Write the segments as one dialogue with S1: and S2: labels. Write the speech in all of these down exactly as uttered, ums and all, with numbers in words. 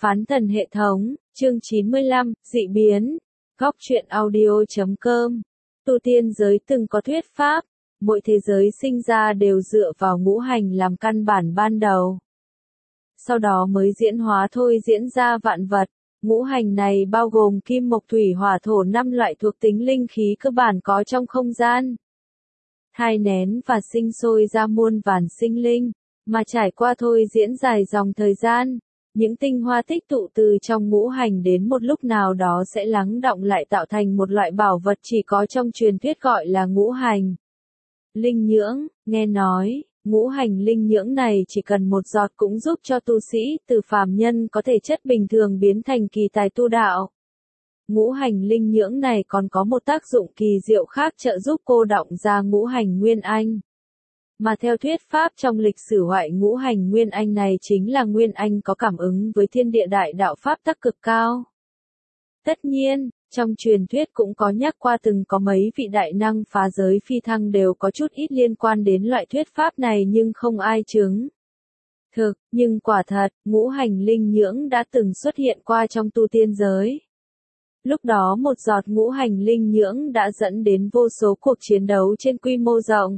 S1: Phán thần hệ thống, chương chín mươi lăm, dị biến. Góc truyện audio.com. Tu tiên giới từng có thuyết pháp, mỗi thế giới sinh ra đều dựa vào ngũ hành làm căn bản ban đầu. Sau đó mới diễn hóa thôi diễn ra vạn vật. Ngũ hành này bao gồm kim mộc thủy hỏa thổ năm loại thuộc tính linh khí cơ bản có trong không gian. Thai nén và sinh sôi ra muôn vàn sinh linh, mà trải qua thôi diễn dài dòng thời gian. Những tinh hoa tích tụ từ trong ngũ hành đến một lúc nào đó sẽ lắng đọng lại tạo thành một loại bảo vật chỉ có trong truyền thuyết gọi là ngũ hành. Linh nhưỡng, nghe nói, ngũ hành linh nhưỡng này chỉ cần một giọt cũng giúp cho tu sĩ từ phàm nhân có thể chất bình thường biến thành kỳ tài tu đạo. Ngũ hành linh nhưỡng này còn có một tác dụng kỳ diệu khác trợ giúp cô đọng ra ngũ hành nguyên anh. Mà theo thuyết pháp trong lịch sử hoại ngũ hành nguyên anh này chính là nguyên anh có cảm ứng với thiên địa đại đạo pháp tắc cực cao. Tất nhiên, trong truyền thuyết cũng có nhắc qua từng có mấy vị đại năng phá giới phi thăng đều có chút ít liên quan đến loại thuyết pháp này nhưng không ai chứng. Thực, nhưng quả thật, ngũ hành linh nhưỡng đã từng xuất hiện qua trong tu tiên giới. Lúc đó một giọt ngũ hành linh nhưỡng đã dẫn đến vô số cuộc chiến đấu trên quy mô rộng.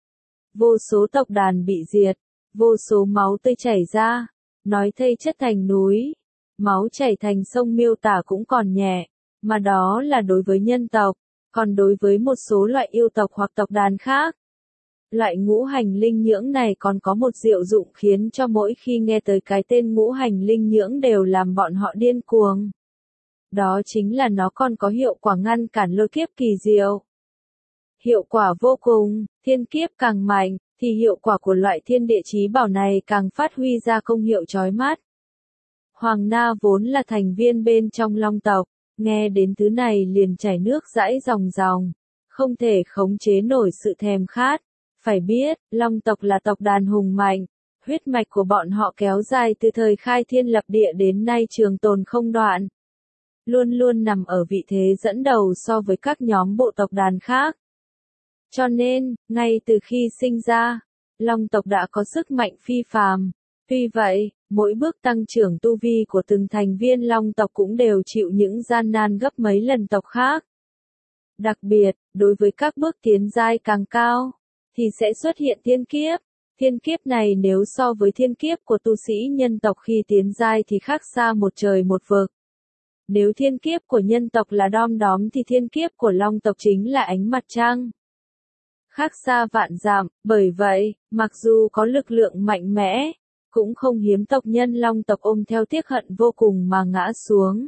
S1: Vô số tộc đàn bị diệt, vô số máu tươi chảy ra, nói thây chất thành núi, máu chảy thành sông miêu tả cũng còn nhẹ, mà đó là đối với nhân tộc, còn đối với một số loại yêu tộc hoặc tộc đàn khác. Loại ngũ hành linh nhưỡng này còn có một diệu dụng khiến cho mỗi khi nghe tới cái tên ngũ hành linh nhưỡng đều làm bọn họ điên cuồng. Đó chính là nó còn có hiệu quả ngăn cản lôi kiếp kỳ diệu. Hiệu quả vô cùng, thiên kiếp càng mạnh, thì hiệu quả của loại thiên địa chí bảo này càng phát huy ra công hiệu chói mắt. Hoàng Na vốn là thành viên bên trong Long tộc, nghe đến thứ này liền chảy nước dãi ròng ròng, không thể khống chế nổi sự thèm khát. Phải biết, Long tộc là tộc đàn hùng mạnh, huyết mạch của bọn họ kéo dài từ thời khai thiên lập địa đến nay trường tồn không đoạn. Luôn luôn nằm ở vị thế dẫn đầu so với các nhóm bộ tộc đàn khác. Cho nên, ngay từ khi sinh ra, Long tộc đã có sức mạnh phi phàm. Tuy vậy, mỗi bước tăng trưởng tu vi của từng thành viên Long tộc cũng đều chịu những gian nan gấp mấy lần tộc khác. Đặc biệt, đối với các bước tiến giai càng cao, thì sẽ xuất hiện thiên kiếp. Thiên kiếp này nếu so với thiên kiếp của tu sĩ nhân tộc khi tiến giai thì khác xa một trời một vực. Nếu thiên kiếp của nhân tộc là đom đóm thì thiên kiếp của Long tộc chính là ánh mặt trăng. Khác xa vạn dặm, bởi vậy, mặc dù có lực lượng mạnh mẽ, cũng không hiếm tộc nhân Long tộc ôm theo tiếc hận vô cùng mà ngã xuống.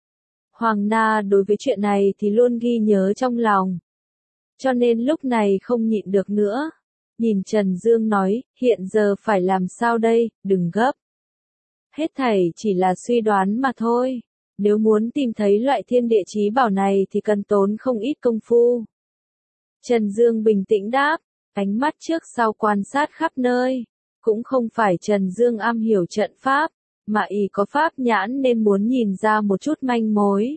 S1: Hoàng Na đối với chuyện này thì luôn ghi nhớ trong lòng. Cho nên lúc này không nhịn được nữa. Nhìn Trần Dương nói, hiện giờ phải làm sao đây, đừng gấp. Hết thảy chỉ là suy đoán mà thôi. Nếu muốn tìm thấy loại thiên địa chí bảo này thì cần tốn không ít công phu. Trần Dương bình tĩnh đáp, ánh mắt trước sau quan sát khắp nơi. Cũng không phải Trần Dương am hiểu trận pháp, mà y có pháp nhãn nên muốn nhìn ra một chút manh mối.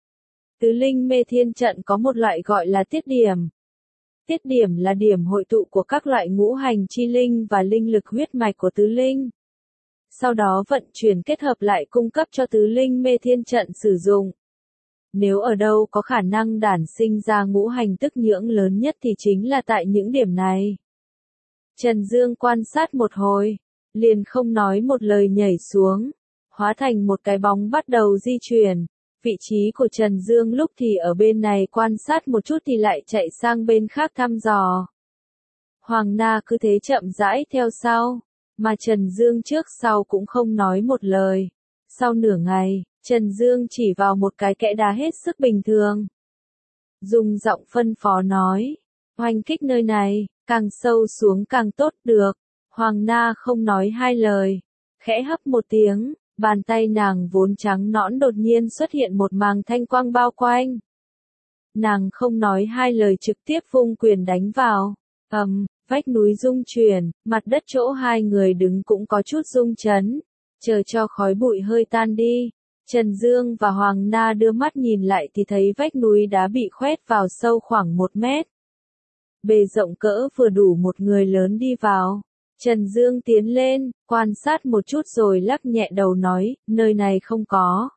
S1: Tứ linh mê thiên trận có một loại gọi là tiết điểm. Tiết điểm là điểm hội tụ của các loại ngũ hành chi linh và linh lực huyết mạch của tứ linh. Sau đó vận chuyển kết hợp lại cung cấp cho tứ linh mê thiên trận sử dụng. Nếu ở đâu có khả năng đản sinh ra ngũ hành tức nhưỡng lớn nhất thì chính là tại những điểm này. Trần Dương quan sát một hồi, liền không nói một lời nhảy xuống, hóa thành một cái bóng bắt đầu di chuyển. Vị trí của Trần Dương lúc thì ở bên này quan sát một chút thì lại chạy sang bên khác thăm dò. Hoàng Na cứ thế chậm rãi theo sau, mà Trần Dương trước sau cũng không nói một lời. Sau nửa ngày, Trần Dương chỉ vào một cái kẽ đá hết sức bình thường. Dùng giọng phân phó nói, oanh kích nơi này, càng sâu xuống càng tốt được. Hoàng Na không nói hai lời, khẽ hấp một tiếng. Bàn tay nàng vốn trắng nõn đột nhiên xuất hiện một màng thanh quang bao quanh. Nàng không nói hai lời trực tiếp vung quyền đánh vào. Ầm, vách núi rung chuyển, mặt đất chỗ hai người đứng cũng có chút rung chấn. Chờ cho khói bụi hơi tan đi. Trần Dương và Hoàng Na đưa mắt nhìn lại thì thấy vách núi đá bị khoét vào sâu khoảng một mét. Bề rộng cỡ vừa đủ một người lớn đi vào. Trần Dương tiến lên, quan sát một chút rồi lắc nhẹ đầu nói, nơi này không có.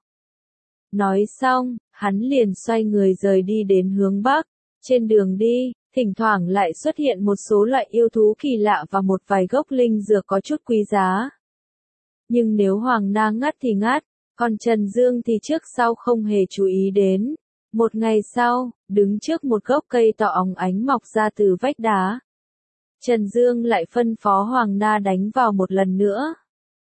S1: Nói xong, hắn liền xoay người rời đi đến hướng Bắc. Trên đường đi, thỉnh thoảng lại xuất hiện một số loại yêu thú kỳ lạ và một vài gốc linh dược có chút quý giá. Nhưng nếu Hoàng Na ngắt thì ngắt, còn Trần Dương thì trước sau không hề chú ý đến. Một ngày sau, đứng trước một gốc cây to óng ánh mọc ra từ vách đá. Trần Dương lại phân phó Hoàng Na đánh vào một lần nữa.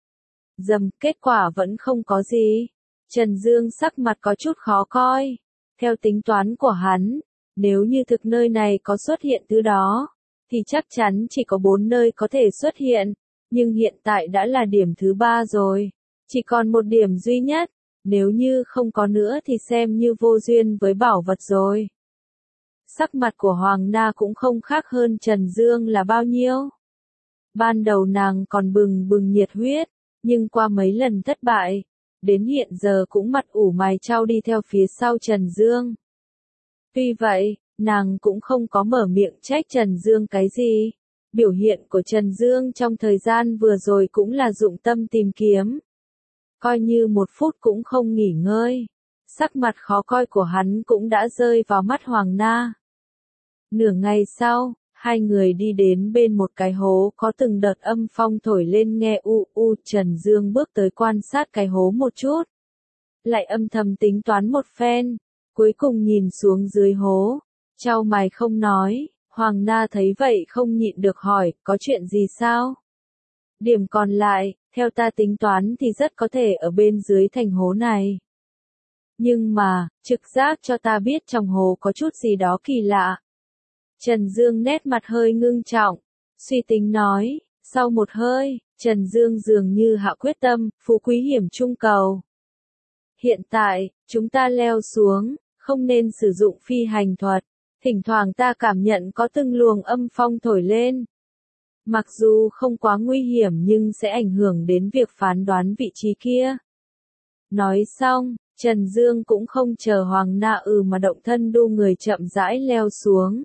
S1: Dầm, kết quả vẫn không có gì. Trần Dương sắc mặt có chút khó coi. Theo tính toán của hắn, nếu như thực nơi này có xuất hiện thứ đó, thì chắc chắn chỉ có bốn nơi có thể xuất hiện. Nhưng hiện tại đã là điểm thứ ba rồi. Chỉ còn một điểm duy nhất. Nếu như không có nữa thì xem như vô duyên với bảo vật rồi. Sắc mặt của Hoàng Na cũng không khác hơn Trần Dương là bao nhiêu. Ban đầu nàng còn bừng bừng nhiệt huyết, nhưng qua mấy lần thất bại, đến hiện giờ cũng mặt ủ mày chau đi theo phía sau Trần Dương. Tuy vậy, nàng cũng không có mở miệng trách Trần Dương cái gì. Biểu hiện của Trần Dương trong thời gian vừa rồi cũng là dụng tâm tìm kiếm. Coi như một phút cũng không nghỉ ngơi. Sắc mặt khó coi của hắn cũng đã rơi vào mắt Hoàng Na. Nửa ngày sau, hai người đi đến bên một cái hố có từng đợt âm phong thổi lên nghe u u. Trần Dương bước tới quan sát cái hố một chút. Lại âm thầm tính toán một phen. Cuối cùng nhìn xuống dưới hố. Chau mày không nói. Hoàng Na thấy vậy không nhịn được hỏi, có chuyện gì sao? Điểm còn lại, theo ta tính toán thì rất có thể ở bên dưới thành hố này. Nhưng mà, trực giác cho ta biết trong hố có chút gì đó kỳ lạ. Trần Dương nét mặt hơi ngưng trọng, suy tính nói, sau một hơi, Trần Dương dường như hạ quyết tâm, phú quý hiểm trung cầu. Hiện tại, chúng ta leo xuống, không nên sử dụng phi hành thuật, thỉnh thoảng ta cảm nhận có từng luồng âm phong thổi lên. Mặc dù không quá nguy hiểm nhưng sẽ ảnh hưởng đến việc phán đoán vị trí kia. Nói xong, Trần Dương cũng không chờ Hoàng Na ừ mà động thân đu người chậm rãi leo xuống.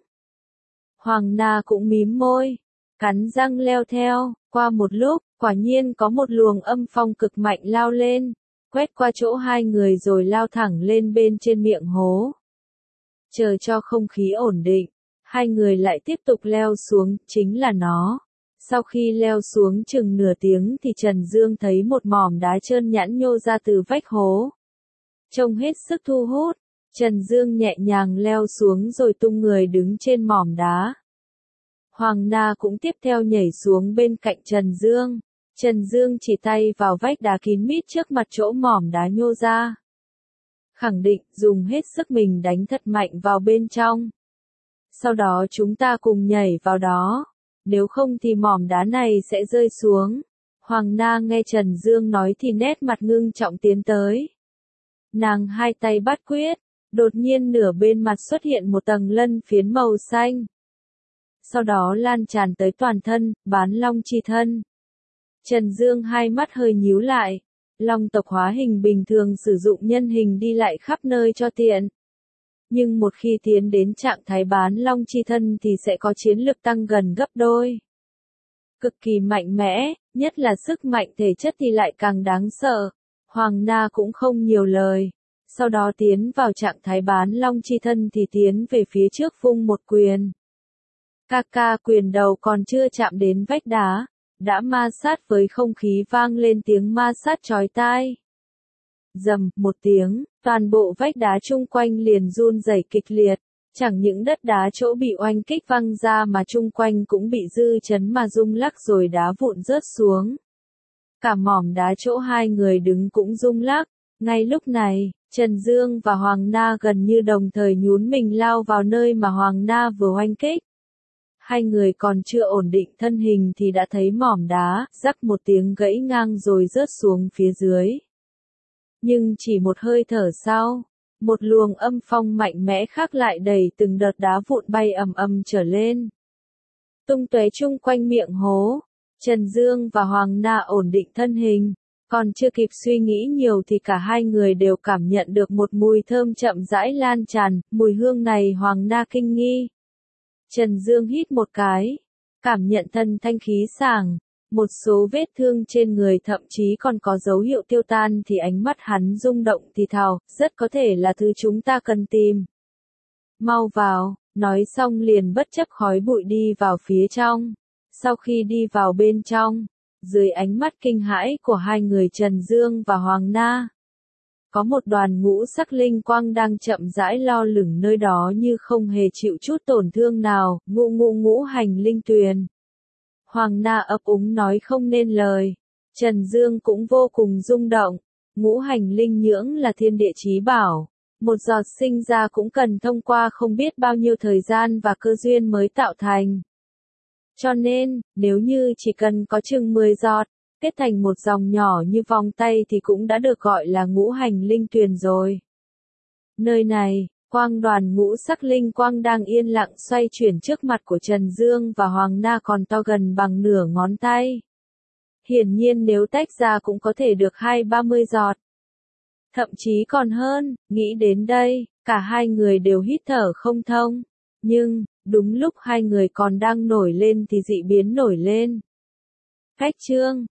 S1: Hoàng Na cũng mím môi, cắn răng leo theo, qua một lúc, quả nhiên có một luồng âm phong cực mạnh lao lên, quét qua chỗ hai người rồi lao thẳng lên bên trên miệng hố. Chờ cho không khí ổn định, hai người lại tiếp tục leo xuống, chính là nó. Sau khi leo xuống chừng nửa tiếng thì Trần Dương thấy một mỏm đá trơn nhẵn nhô ra từ vách hố. Trông hết sức thu hút, Trần Dương nhẹ nhàng leo xuống rồi tung người đứng trên mỏm đá. Hoàng Na cũng tiếp theo nhảy xuống bên cạnh Trần Dương. Trần Dương chỉ tay vào vách đá kín mít trước mặt chỗ mỏm đá nhô ra. Khẳng định dùng hết sức mình đánh thật mạnh vào bên trong. Sau đó chúng ta cùng nhảy vào đó. Nếu không thì mỏm đá này sẽ rơi xuống. Hoàng Na nghe Trần Dương nói thì nét mặt ngưng trọng tiến tới. Nàng hai tay bắt quyết, đột nhiên nửa bên mặt xuất hiện một tầng lân phiến màu xanh. Sau đó lan tràn tới toàn thân, bán long chi thân. Trần Dương hai mắt hơi nhíu lại. Long tộc hóa hình bình thường sử dụng nhân hình đi lại khắp nơi cho tiện. Nhưng một khi tiến đến trạng thái bán long chi thân thì sẽ có chiến lực tăng gần gấp đôi. Cực kỳ mạnh mẽ, nhất là sức mạnh thể chất thì lại càng đáng sợ. Hoàng Na cũng không nhiều lời. Sau đó tiến vào trạng thái bán long chi thân thì tiến về phía trước vung một quyền. Ca ca quyền đầu còn chưa chạm đến vách đá, đã ma sát với không khí vang lên tiếng ma sát chói tai. Rầm, một tiếng, toàn bộ vách đá chung quanh liền run rẩy kịch liệt, chẳng những đất đá chỗ bị oanh kích văng ra mà chung quanh cũng bị dư chấn mà rung lắc rồi đá vụn rớt xuống. Cả mỏm đá chỗ hai người đứng cũng rung lắc, ngay lúc này, Trần Dương và Hoàng Na gần như đồng thời nhún mình lao vào nơi mà Hoàng Na vừa oanh kích. Hai người còn chưa ổn định thân hình thì đã thấy mỏm đá, rắc một tiếng gãy ngang rồi rớt xuống phía dưới. Nhưng chỉ một hơi thở sau, một luồng âm phong mạnh mẽ khác lại đẩy từng đợt đá vụn bay ầm ầm trở lên. Tung tóe chung quanh miệng hố, Trần Dương và Hoàng Na ổn định thân hình, còn chưa kịp suy nghĩ nhiều thì cả hai người đều cảm nhận được một mùi thơm chậm rãi lan tràn, mùi hương này Hoàng Na kinh nghi. Trần Dương hít một cái, cảm nhận thân thanh khí sảng, một số vết thương trên người thậm chí còn có dấu hiệu tiêu tan thì ánh mắt hắn rung động thì thào, rất có thể là thứ chúng ta cần tìm. Mau vào, nói xong liền bất chấp khói bụi đi vào phía trong. Sau khi đi vào bên trong, dưới ánh mắt kinh hãi của hai người Trần Dương và Hoàng Na, có một đoàn ngũ sắc linh quang đang chậm rãi lo lửng nơi đó như không hề chịu chút tổn thương nào, ngũ ngũ ngũ hành linh tuyền. Hoàng Na ấp úng nói không nên lời. Trần Dương cũng vô cùng rung động. Ngũ hành linh nhưỡng là thiên địa chí bảo. Một giọt sinh ra cũng cần thông qua không biết bao nhiêu thời gian và cơ duyên mới tạo thành. Cho nên, nếu như chỉ cần có chừng mười giọt, kết thành một dòng nhỏ như vòng tay thì cũng đã được gọi là ngũ hành linh tuyền rồi. Nơi này, quang đoàn ngũ sắc linh quang đang yên lặng xoay chuyển trước mặt của Trần Dương và Hoàng Na còn to gần bằng nửa ngón tay. Hiển nhiên nếu tách ra cũng có thể được hai ba mươi giọt. Thậm chí còn hơn, nghĩ đến đây, cả hai người đều hít thở không thông. Nhưng, đúng lúc hai người còn đang nổi lên thì dị biến nổi lên. Cách chương